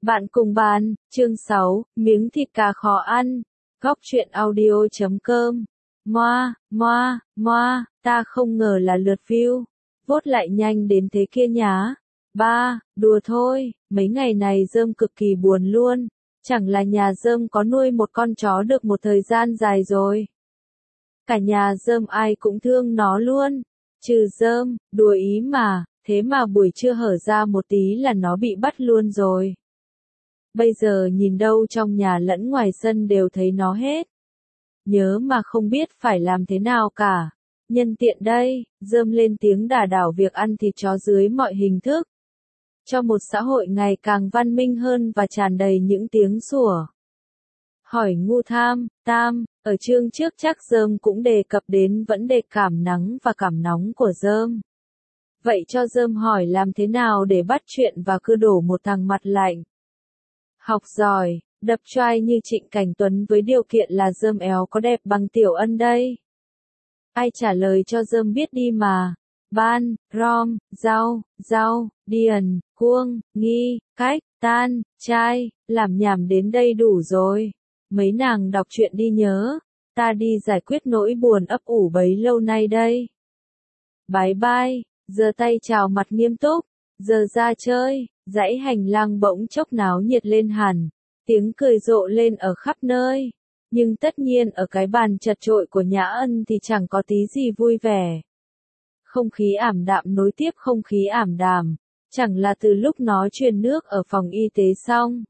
Bạn cùng bàn, chương 6, miếng thịt cà khó ăn. Góc truyện audio.com. Moa, ta không ngờ là lượt view. Vote lại nhanh đến thế kia nhá. Đùa thôi, mấy ngày này Dơm cực kỳ buồn luôn. Chẳng là nhà Dơm có nuôi một con chó được một thời gian dài rồi. Cả nhà Dơm ai cũng thương nó luôn. Trừ Dơm, đùa ý mà, thế mà buổi trưa hở ra một tí là nó bị bắt luôn rồi. Bây giờ nhìn đâu trong nhà lẫn ngoài sân đều thấy nó hết. Nhớ mà không biết phải làm thế nào cả. Nhân tiện đây, Dơm lên tiếng đả đảo việc ăn thịt chó dưới mọi hình thức. Cho một xã hội ngày càng văn minh hơn và tràn đầy những tiếng sủa. Hỏi ngu tam, ở chương trước chắc Dơm cũng đề cập đến vấn đề cảm nắng và cảm nóng của Dơm. Vậy cho Dơm hỏi làm thế nào để bắt chuyện và cứ đổ một thằng mặt lạnh. Học giỏi, đập choai như Trịnh Cảnh Tuấn với điều kiện là Dơm éo có đẹp bằng Tiểu Ân đây. Ai trả lời cho Dơm biết đi mà. Ban, rom, rau, điền, cuông, nghi, cách, tan, trai, làm nhảm đến đây đủ rồi. Mấy nàng đọc truyện đi nhớ. Ta đi giải quyết nỗi buồn ấp ủ bấy lâu nay đây. Bye, giơ tay chào mặt nghiêm túc. Giờ ra chơi. Dãy hành lang bỗng chốc náo nhiệt lên hẳn, tiếng cười rộ lên ở khắp nơi. Nhưng tất nhiên ở cái bàn chật chội của Nhã Ân thì chẳng có tí gì vui vẻ. Không khí ảm đạm nối tiếp không khí ảm đạm, chẳng là từ lúc nó truyền nước ở phòng y tế xong.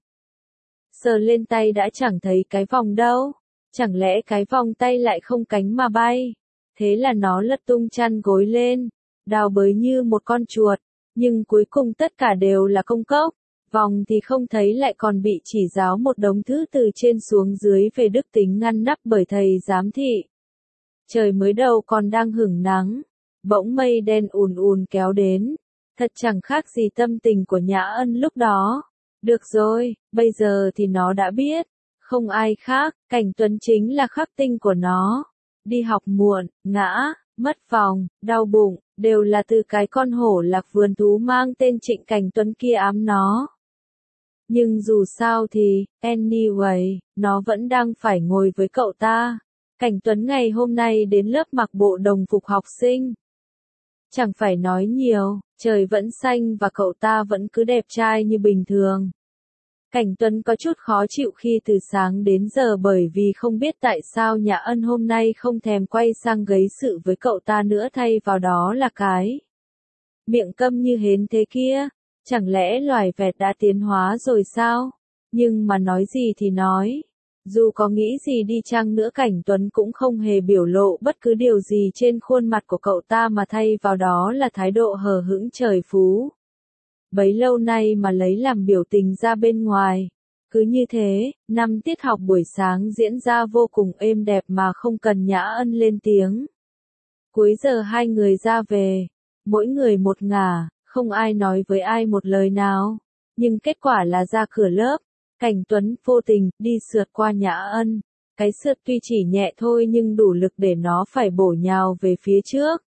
Sờ lên tay đã chẳng thấy cái vòng đâu, chẳng lẽ cái vòng tay lại không cánh mà bay. Thế là nó lật tung chăn gối lên, đào bới như một con chuột. Nhưng cuối cùng tất cả đều là công cốc, vòng thì không thấy lại còn bị chỉ giáo một đống thứ từ trên xuống dưới về đức tính ngăn nắp bởi thầy giám thị. Trời mới đầu còn đang hửng nắng, bỗng mây đen ùn kéo đến, thật chẳng khác gì tâm tình của Nhã Ân lúc đó. Được rồi, bây giờ thì nó đã biết, không ai khác, Cảnh Tuấn chính là khắc tinh của nó. Đi học muộn, ngã, mất vòng, đau bụng, đều là từ cái con hổ lạc vườn thú mang tên Trịnh Cảnh Tuấn kia ám nó. Nhưng dù sao thì, anyway, nó vẫn đang phải ngồi với cậu ta. Cảnh Tuấn ngày hôm nay đến lớp mặc bộ đồng phục học sinh. Chẳng phải nói nhiều, trời vẫn xanh và cậu ta vẫn cứ đẹp trai như bình thường. Cảnh Tuấn có chút khó chịu khi từ sáng đến giờ bởi vì không biết tại sao Nhã Ân hôm nay không thèm quay sang gây sự với cậu ta nữa, thay vào đó là cái miệng câm như hến thế kia. Chẳng lẽ loài vẹt đã tiến hóa rồi sao? Nhưng mà nói gì thì nói. Dù có nghĩ gì đi chăng nữa Cảnh Tuấn cũng không hề biểu lộ bất cứ điều gì trên khuôn mặt của cậu ta mà thay vào đó là thái độ hờ hững trời phú. Bấy lâu nay mà lấy làm biểu tình ra bên ngoài. Cứ như thế, 5 tiết học buổi sáng diễn ra vô cùng êm đẹp mà không cần Nhã Ân lên tiếng. Cuối giờ hai người ra về, mỗi người một ngả, không ai nói với ai một lời nào. Nhưng kết quả là ra cửa lớp, Cảnh Tuấn vô tình đi sượt qua Nhã Ân. Cái sượt tuy chỉ nhẹ thôi nhưng đủ lực để nó phải bổ nhào về phía trước.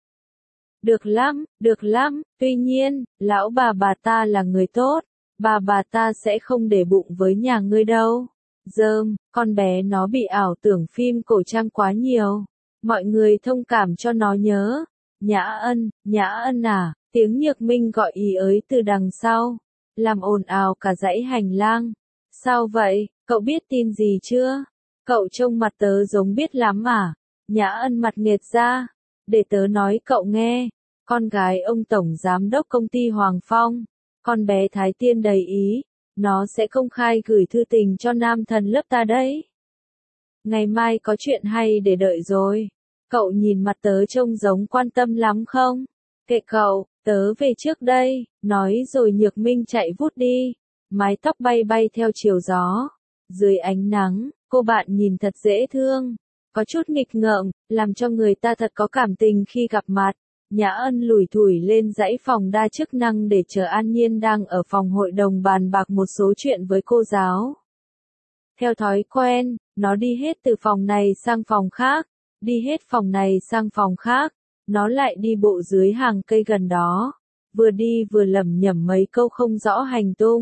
Được lắm, tuy nhiên, lão bà ta là người tốt, bà ta sẽ không để bụng với nhà ngươi đâu. Dơm, con bé nó bị ảo tưởng phim cổ trang quá nhiều, mọi người thông cảm cho nó nhớ. Nhã Ân à, tiếng Nhược Minh gọi ý ới từ đằng sau, làm ồn ào cả dãy hành lang. Sao vậy, cậu biết tin gì chưa? Cậu trông mặt tớ giống biết lắm à? Nhã Ân mặt nghệt ra, để tớ nói cậu nghe. Con gái ông tổng giám đốc công ty Hoàng Phong, con bé Thái Tiên đầy ý, nó sẽ công khai gửi thư tình cho nam thần lớp ta đấy. Ngày mai có chuyện hay để đợi rồi. Cậu nhìn mặt tớ trông giống quan tâm lắm không? Kệ cậu, tớ về trước đây, nói rồi Nhược Minh chạy vút đi, mái tóc bay theo chiều gió. Dưới ánh nắng, cô bạn nhìn thật dễ thương, có chút nghịch ngợm, làm cho người ta thật có cảm tình khi gặp mặt. Nhã Ân lủi thủi lên dãy phòng đa chức năng để chờ An Nhiên đang ở phòng hội đồng bàn bạc một số chuyện với cô giáo. Theo thói quen, nó đi hết từ phòng này sang phòng khác, đi hết phòng này sang phòng khác, nó lại đi bộ dưới hàng cây gần đó, vừa đi vừa lẩm nhẩm mấy câu không rõ hành tung.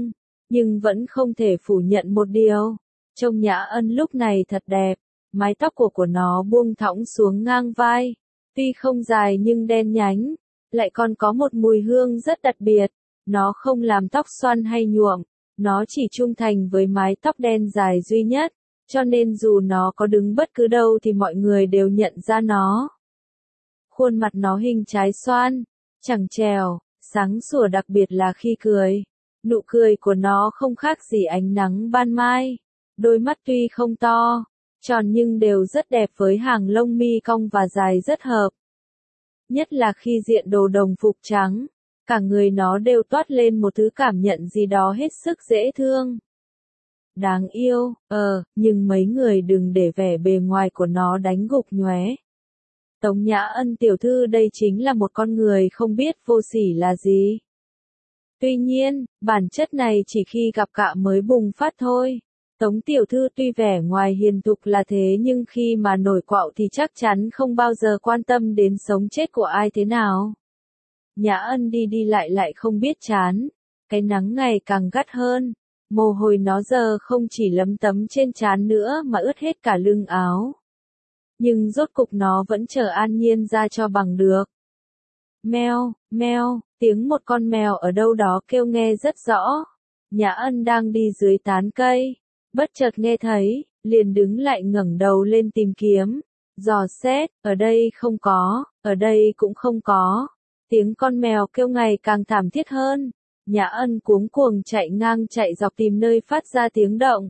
nhưng vẫn không thể phủ nhận một điều. Trông Nhã Ân lúc này thật đẹp, mái tóc của nó buông thõng xuống ngang vai, tuy không dài nhưng đen nhánh, lại còn có một mùi hương rất đặc biệt. Nó không làm tóc xoăn hay nhuộm, nó chỉ trung thành với mái tóc đen dài duy nhất, cho nên dù nó có đứng bất cứ đâu thì mọi người đều nhận ra nó. Khuôn mặt nó hình trái xoan, chẳng trèo, sáng sủa đặc biệt là khi cười. Nụ cười của nó không khác gì ánh nắng ban mai. Đôi mắt tuy không to, tròn nhưng đều rất đẹp với hàng lông mi cong và dài rất hợp. Nhất là khi diện đồ đồng phục trắng, cả người nó đều toát lên một thứ cảm nhận gì đó hết sức dễ thương. Đáng yêu, nhưng mấy người đừng để vẻ bề ngoài của nó đánh gục nhóe. Tống Nhã Ân tiểu thư đây chính là một con người không biết vô sỉ là gì. Tuy nhiên, bản chất này chỉ khi gặp cạ mới bùng phát thôi. Tống tiểu thư tuy vẻ ngoài hiền thục là thế nhưng khi mà nổi quạo thì chắc chắn không bao giờ quan tâm đến sống chết của ai thế nào. Nhã Ân đi đi lại không biết chán. Cái nắng ngày càng gắt hơn. Mồ hôi nó giờ không chỉ lấm tấm trên trán nữa mà ướt hết cả lưng áo. Nhưng rốt cục nó vẫn chờ An Nhiên ra cho bằng được. Meo, meo, tiếng một con mèo ở đâu đó kêu nghe rất rõ. Nhã Ân đang đi dưới tán cây, bất chợt nghe thấy, liền đứng lại ngẩng đầu lên tìm kiếm, dò xét, ở đây không có, ở đây cũng không có. Tiếng con mèo kêu ngày càng thảm thiết hơn. Nhã Ân cuống cuồng chạy ngang chạy dọc tìm nơi phát ra tiếng động.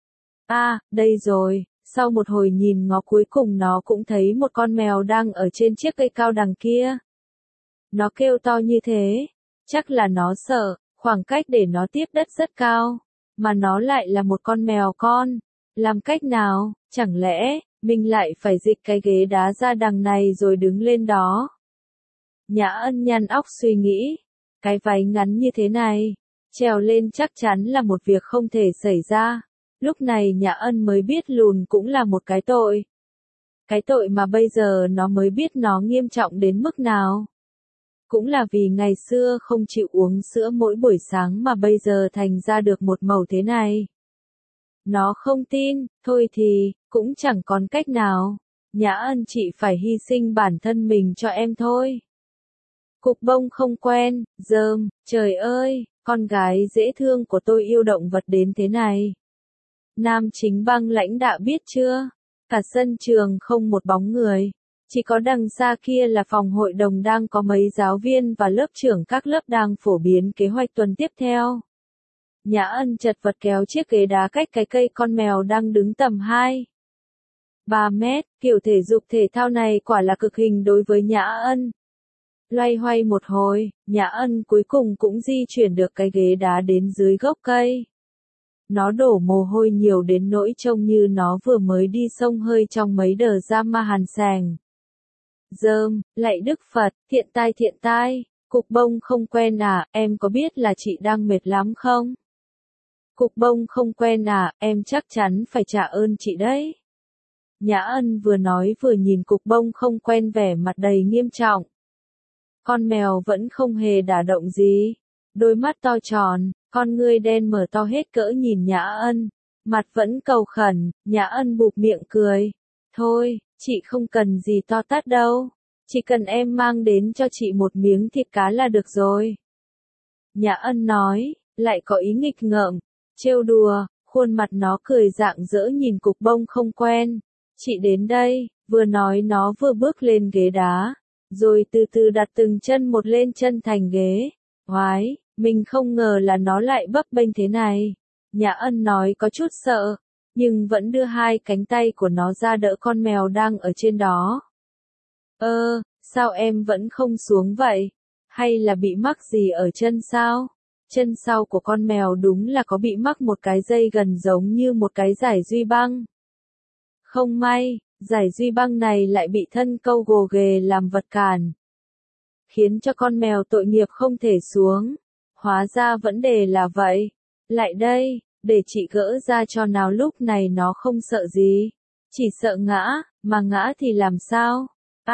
Đây rồi. Sau một hồi nhìn ngó cuối cùng nó cũng thấy một con mèo đang ở trên chiếc cây cao đằng kia. Nó kêu to như thế, chắc là nó sợ, khoảng cách để nó tiếp đất rất cao, mà nó lại là một con mèo con. Làm cách nào, chẳng lẽ, mình lại phải dịch cái ghế đá ra đằng này rồi đứng lên đó. Nhã Ân nhăn óc suy nghĩ, cái váy ngắn như thế này, trèo lên chắc chắn là một việc không thể xảy ra. Lúc này Nhã Ân mới biết lùn cũng là một cái tội. Cái tội mà bây giờ nó mới biết nó nghiêm trọng đến mức nào. Cũng là vì ngày xưa không chịu uống sữa mỗi buổi sáng mà bây giờ thành ra được một màu thế này. Nó không tin, thôi thì, cũng chẳng còn cách nào. Nhã Ân chị phải hy sinh bản thân mình cho em thôi. Cục bông không quen, rơm, trời ơi, con gái dễ thương của tôi yêu động vật đến thế này. Nam Chính Băng lãnh đạo biết chưa? Cả sân trường không một bóng người. Chỉ có đằng xa kia là phòng hội đồng đang có mấy giáo viên và lớp trưởng các lớp đang phổ biến kế hoạch tuần tiếp theo. Nhã Ân chật vật kéo chiếc ghế đá cách cái cây con mèo đang đứng tầm 3 mét, kiểu thể dục thể thao này quả là cực hình đối với Nhã Ân. Loay hoay một hồi, Nhã Ân cuối cùng cũng di chuyển được cái ghế đá đến dưới gốc cây. Nó đổ mồ hôi nhiều đến nỗi trông như nó vừa mới đi xông hơi trong mấy đờ giam ma hàn sàng. Rơm, lạy Đức Phật, thiện tai, cục bông không quen à, em có biết là chị đang mệt lắm không? Cục bông không quen à, em chắc chắn phải trả ơn chị đấy. Nhã Ân vừa nói vừa nhìn cục bông không quen vẻ mặt đầy nghiêm trọng. Con mèo vẫn không hề đả động gì. Đôi mắt to tròn, con ngươi đen mở to hết cỡ nhìn Nhã Ân. Mặt vẫn cầu khẩn, Nhã Ân bụp miệng cười. Thôi, chị không cần gì to tát đâu. Chỉ cần em mang đến cho chị một miếng thịt cá là được rồi. Nhã Ân nói, lại có ý nghịch ngợm, trêu đùa, khuôn mặt nó cười rạng rỡ nhìn cục bông không quen. Chị đến đây, vừa nói nó vừa bước lên ghế đá, rồi từ từ đặt từng chân một lên chân thành ghế. Oái, mình không ngờ là nó lại bấp bênh thế này. Nhã Ân nói có chút sợ, nhưng vẫn đưa hai cánh tay của nó ra đỡ con mèo đang ở trên đó. Sao em vẫn không xuống vậy? Hay là bị mắc gì ở chân sao? Chân sau của con mèo đúng là có bị mắc một cái dây gần giống như một cái dải duy băng. Không may, dải duy băng này lại bị thân câu gồ ghề làm vật cản, khiến cho con mèo tội nghiệp không thể xuống. Hóa ra vấn đề là vậy. Lại đây, để chị gỡ ra cho nào. Lúc này nó không sợ gì, chỉ sợ ngã, mà ngã thì làm sao?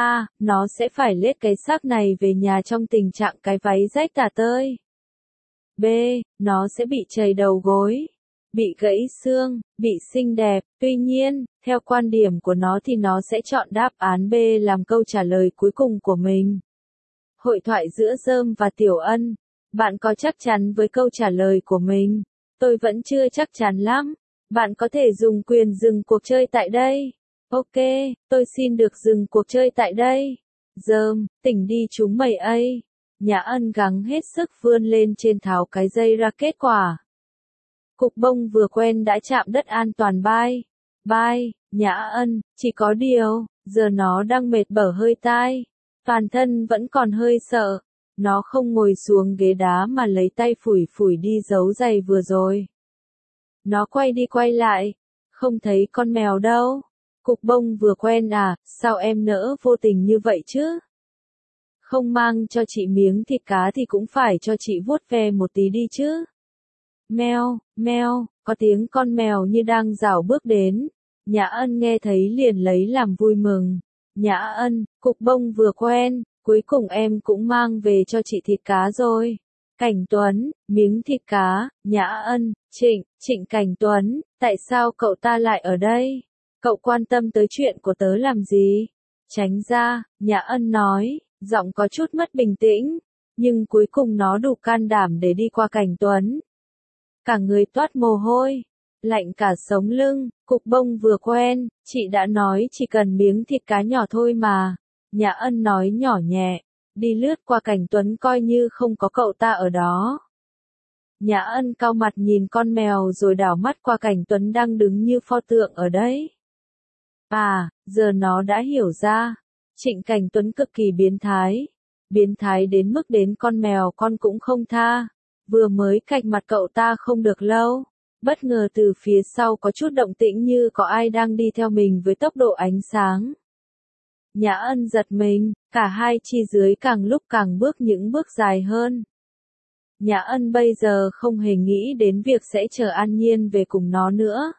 Nó sẽ phải lết cái xác này về nhà trong tình trạng cái váy rách tả tơi. B. Nó sẽ bị chảy đầu gối, bị gãy xương, bị xinh đẹp. Tuy nhiên, theo quan điểm của nó thì nó sẽ chọn đáp án B làm câu trả lời cuối cùng của mình. Hội thoại giữa Dơm và Tiểu Ân. Bạn có chắc chắn với câu trả lời của mình? Tôi vẫn chưa chắc chắn lắm. Bạn có thể dùng quyền dừng cuộc chơi tại đây. Ok, tôi xin được dừng cuộc chơi tại đây. Dơm, tỉnh đi chúng mày ấy. Nhã Ân gắng hết sức vươn lên trên tháo cái dây racket quả. Cục bông vừa quen đã chạm đất an toàn bay. Bay, Nhã Ân, chỉ có điều, giờ nó đang mệt bở hơi tai. Toàn thân vẫn còn hơi sợ. Nó không ngồi xuống ghế đá mà lấy tay phủi phủi đi dấu giày vừa rồi. Nó quay đi quay lại. Không thấy con mèo đâu. Cục bông vừa quen à, sao em nỡ vô tình như vậy chứ? Không mang cho chị miếng thịt cá thì cũng phải cho chị vuốt ve một tí đi chứ. Meo, meo, có tiếng con mèo như đang rảo bước đến. Nhã Ân nghe thấy liền lấy làm vui mừng. Nhã Ân, cục bông vừa quen, cuối cùng em cũng mang về cho chị thịt cá rồi. Cảnh Tuấn, miếng thịt cá. Nhã Ân, Trịnh Cảnh Tuấn, tại sao cậu ta lại ở đây? Cậu quan tâm tới chuyện của tớ làm gì? Tránh ra, Nhã Ân nói, giọng có chút mất bình tĩnh, nhưng cuối cùng nó đủ can đảm để đi qua Cảnh Tuấn. Cả người toát mồ hôi, lạnh cả sống lưng. Cục bông vừa quen, chị đã nói chỉ cần miếng thịt cá nhỏ thôi mà. Nhã Ân nói nhỏ nhẹ, đi lướt qua Cảnh Tuấn coi như không có cậu ta ở đó. Nhã Ân cau mặt nhìn con mèo rồi đảo mắt qua Cảnh Tuấn đang đứng như pho tượng ở đấy. À, giờ nó đã hiểu ra. Trịnh Cảnh Tuấn cực kỳ biến thái. Biến thái đến mức đến con mèo con cũng không tha. Vừa mới cạch mặt cậu ta không được lâu. Bất ngờ từ phía sau có chút động tĩnh như có ai đang đi theo mình với tốc độ ánh sáng. Nhã Ân giật mình, cả hai chi dưới càng lúc càng bước những bước dài hơn. Nhã Ân bây giờ không hề nghĩ đến việc sẽ chờ An Nhiên về cùng nó nữa.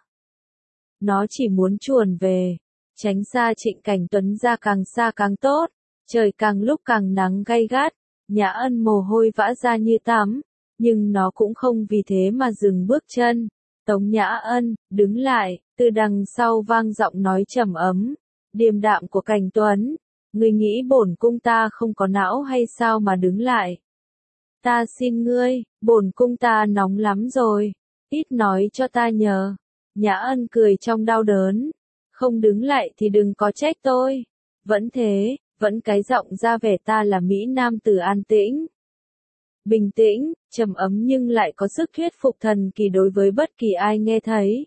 Nó chỉ muốn chuồn về, tránh xa Trịnh Cảnh Tuấn ra càng xa càng tốt. Trời càng lúc càng nắng gay gắt, Nhã Ân mồ hôi vã ra như tắm, nhưng nó cũng không vì thế mà dừng bước chân. Tống Nhã Ân, đứng lại, từ đằng sau vang giọng nói trầm ấm, điềm đạm của Cảnh Tuấn. Ngươi nghĩ bổn cung ta không có não hay sao mà đứng lại? Ta xin ngươi, bổn cung ta nóng lắm rồi, ít nói cho ta nhờ. Nhã Ân cười trong đau đớn. Không đứng lại thì đừng có trách tôi. Vẫn thế, vẫn cái giọng ra vẻ ta là Mỹ Nam tử an tĩnh. Bình tĩnh, trầm ấm nhưng lại có sức thuyết phục thần kỳ đối với bất kỳ ai nghe thấy.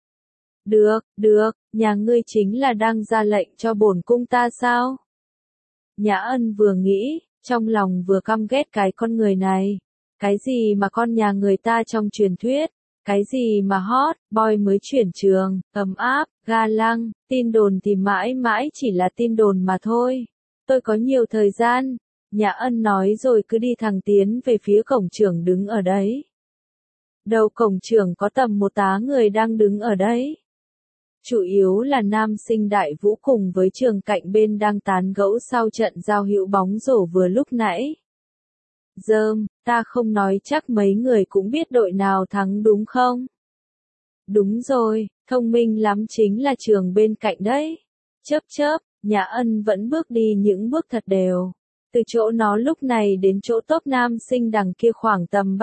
Được, nhà ngươi chính là đang ra lệnh cho bổn cung ta sao? Nhã Ân vừa nghĩ, trong lòng vừa căm ghét cái con người này. Cái gì mà con nhà người ta trong truyền thuyết? Cái gì mà hot, boy mới chuyển trường, ấm áp, ga lăng, tin đồn thì mãi mãi chỉ là tin đồn mà thôi. Tôi có nhiều thời gian. Nhã Ân nói rồi cứ đi thẳng tiến về phía cổng trưởng đứng ở đấy. Đầu cổng trưởng có tầm một tá người đang đứng ở đấy. Chủ yếu là nam sinh Đại Vũ cùng với trường cạnh bên đang tán gẫu sau trận giao hữu bóng rổ vừa lúc nãy. Dơm, ta không nói chắc mấy người cũng biết đội nào thắng đúng không? Đúng rồi, thông minh lắm chính là trường bên cạnh đấy. Chớp, Nhã Ân vẫn bước đi những bước thật đều. Từ chỗ nó lúc này đến chỗ top nam sinh đằng kia khoảng tầm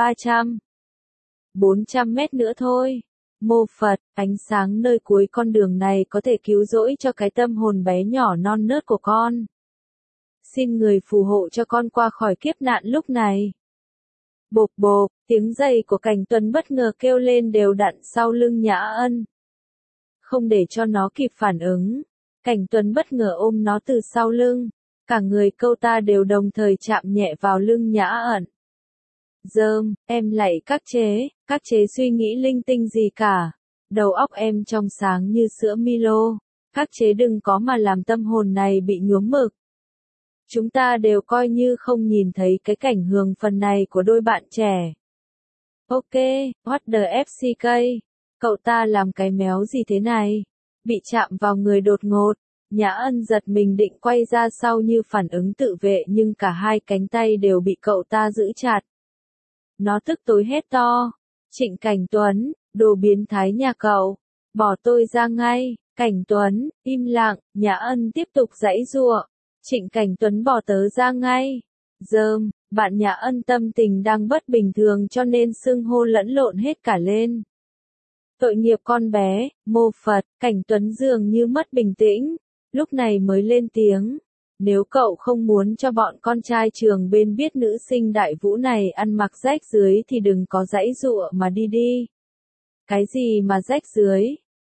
400 mét nữa thôi. Mô Phật, ánh sáng nơi cuối con đường này có thể cứu rỗi cho cái tâm hồn bé nhỏ non nớt của con. Xin người phù hộ cho con qua khỏi kiếp nạn lúc này. Bộp bộp, tiếng giày của Cảnh Tuấn bất ngờ kêu lên đều đặn sau lưng Nhã Ân. Không để cho nó kịp phản ứng, Cảnh Tuấn bất ngờ ôm nó từ sau lưng. Cả người câu ta đều đồng thời chạm nhẹ vào lưng Nhã Ân. Dơm, em lạy các chế suy nghĩ linh tinh gì cả. Đầu óc em trong sáng như sữa Milo. Các chế đừng có mà làm tâm hồn này bị nhuốm mực. Chúng ta đều coi như không nhìn thấy cái cảnh hưởng phần này của đôi bạn trẻ. Ok, what the FCK? Cậu ta làm cái méo gì thế này? Bị chạm vào người đột ngột. Nhã Ân giật mình định quay ra sau như phản ứng tự vệ nhưng cả hai cánh tay đều bị cậu ta giữ chặt. Nó tức tối hét to. Trịnh Cảnh Tuấn, đồ biến thái nhà cậu, bỏ tôi ra ngay. Cảnh Tuấn, im lặng, Nhã Ân tiếp tục giãy giụa. Trịnh Cảnh Tuấn bỏ tớ ra ngay. Dơm, bạn Nhã Ân tâm tình đang bất bình thường cho nên xưng hô lẫn lộn hết cả lên. Tội nghiệp con bé, mô Phật, Cảnh Tuấn dường như mất bình tĩnh, lúc này mới lên tiếng. Nếu cậu không muốn cho bọn con trai trường bên biết nữ sinh Đại Vũ này ăn mặc rách dưới thì đừng có giãy giụa mà đi đi. Cái gì mà rách dưới?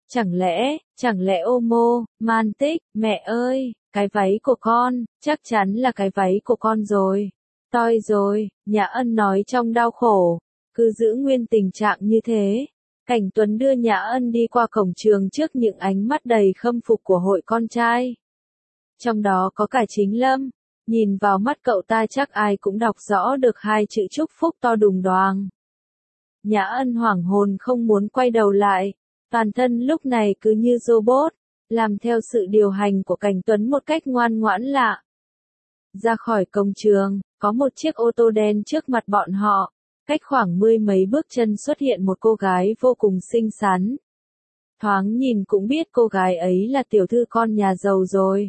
Chẳng lẽ Omo, man tích, mẹ ơi, cái váy của con, chắc chắn là cái váy của con rồi. Toi rồi, Nhã Ân nói trong đau khổ, cứ giữ nguyên tình trạng như thế. Cảnh Tuấn đưa Nhã Ân đi qua cổng trường trước những ánh mắt đầy khâm phục của hội con trai. Trong đó có cả Chính Lâm, nhìn vào mắt cậu ta chắc ai cũng đọc rõ được hai chữ chúc phúc to đùng đoàng. Nhã Ân hoảng hồn không muốn quay đầu lại, toàn thân lúc này cứ như robot, làm theo sự điều hành của Cảnh Tuấn một cách ngoan ngoãn lạ. Ra khỏi cổng trường, có một chiếc ô tô đen trước mặt bọn họ, cách khoảng 10 mấy bước chân xuất hiện một cô gái vô cùng xinh xắn. Thoáng nhìn cũng biết cô gái ấy là tiểu thư con nhà giàu rồi.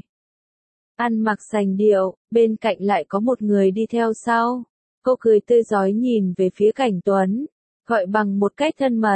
Ăn mặc sành điệu, bên cạnh lại có một người đi theo sau. Cô cười tươi rói nhìn về phía Cảnh Tuấn, gọi bằng một cách thân mật.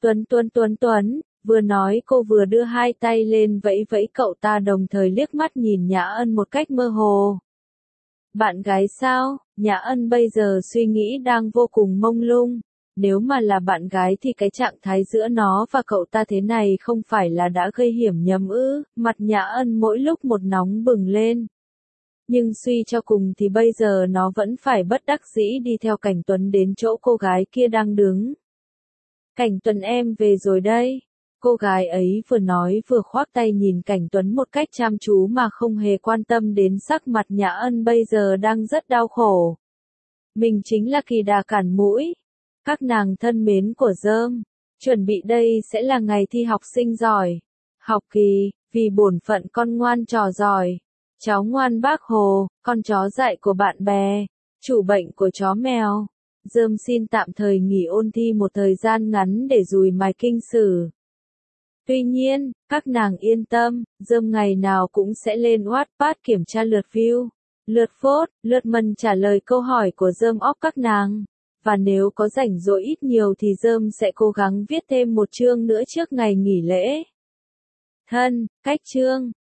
Tuấn, vừa nói cô vừa đưa hai tay lên vẫy vẫy cậu ta đồng thời liếc mắt nhìn Nhã Ân một cách mơ hồ. Bạn gái sao? Nhã Ân bây giờ suy nghĩ đang vô cùng mông lung. Nếu mà là bạn gái thì cái trạng thái giữa nó và cậu ta thế này không phải là đã gây hiểm nhầm ư? Mặt Nhã Ân mỗi lúc một nóng bừng lên. Nhưng suy cho cùng thì bây giờ nó vẫn phải bất đắc dĩ đi theo Cảnh Tuấn đến chỗ cô gái kia đang đứng. Cảnh Tuấn em về rồi đây. Cô gái ấy vừa nói vừa khoác tay nhìn Cảnh Tuấn một cách chăm chú mà không hề quan tâm đến sắc mặt Nhã Ân bây giờ đang rất đau khổ. Mình chính là kỳ đà cản mũi. Các nàng thân mến của Dơm, chuẩn bị đây sẽ là ngày thi học sinh giỏi. Học kỳ, vì bổn phận con ngoan trò giỏi. Cháu ngoan bác Hồ, con chó dại của bạn bè, chủ bệnh của chó mèo. Dơm xin tạm thời nghỉ ôn thi một thời gian ngắn để dùi mài kinh sử. Tuy nhiên, các nàng yên tâm, Dơm ngày nào cũng sẽ lên Wattpad kiểm tra lượt view, lượt vote, lượt mần trả lời câu hỏi của Dơm óc các nàng. Và nếu có rảnh rỗi ít nhiều thì Dơm sẽ cố gắng viết thêm một chương nữa trước ngày nghỉ lễ. Thân, cách chương.